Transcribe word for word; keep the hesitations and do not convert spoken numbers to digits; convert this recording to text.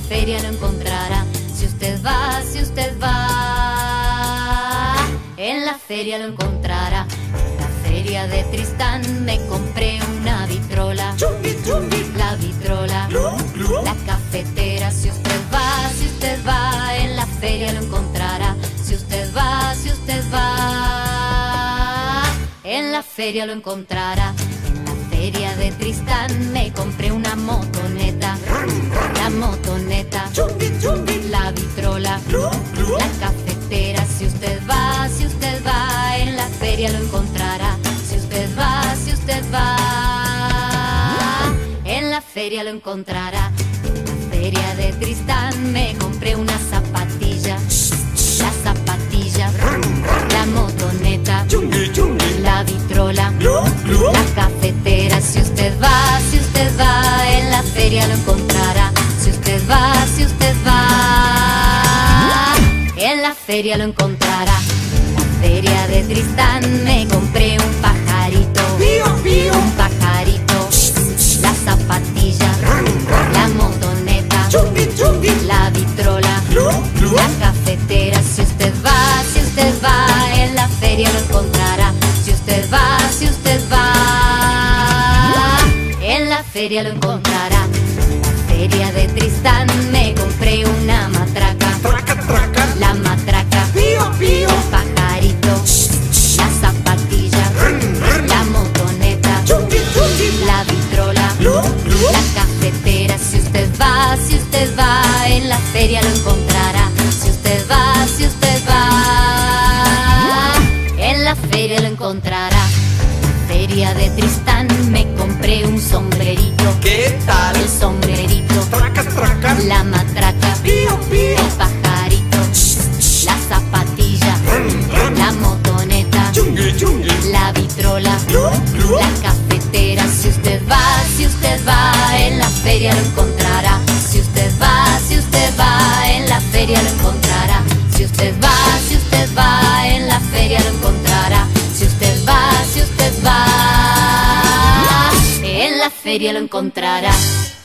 feria lo encontrará. Si usted va, si usted va, en la feria lo encontrará. En la feria de Tristán me compré una vitrola. La vitrola, la cafetera. Si usted va, si usted va, en la feria lo encontrará. Si usted va, si usted va, en la feria lo encontrará. En la feria de Tristán me compré una motoneta. La motoneta, la vitrola, la cafetera. Si usted va, si usted va, en la feria lo encontrará. Si usted va, si usted va, en la feria lo encontrará. En la feria de Tristán me compré una zapatilla. La zapatilla, la motoneta, la vitrola, la cafetera. Si usted va, si usted va, en la feria lo encontrará. Si usted va, si usted va, en la feria lo encontrará. En la feria de Tristán me compré un pajarito. Un pajarito, la zapatilla, la motoneta, la vitrola, la cafetera. Si usted va, si usted va, en la feria lo encontrará. Si usted va, si usted va, en la feria lo encontrará. En la feria de Tristán me compré una matraca. La matraca, el pajarito, la zapatilla, la motoneta, la vitrola, la cafetera. Si usted va, si usted va, en la feria lo encontrará. Si usted va, si usted va, en la feria lo encontrará. En la feria de Tristán me compré un sombrerito. ¿Qué tal? El sombrerito, Traca, traca. la matraca, Pío, pío. el pajarito, la zapatilla, la motoneta, Chungui, chungui. la vitrola, la cafetera. Si usted va, si usted va, en la feria lo encontrará. Si usted va, si usted va, en la feria lo encontrará. Si usted va, si usted va, en la feria lo encontrará. Si usted va, si usted va, en la feria lo encontrará.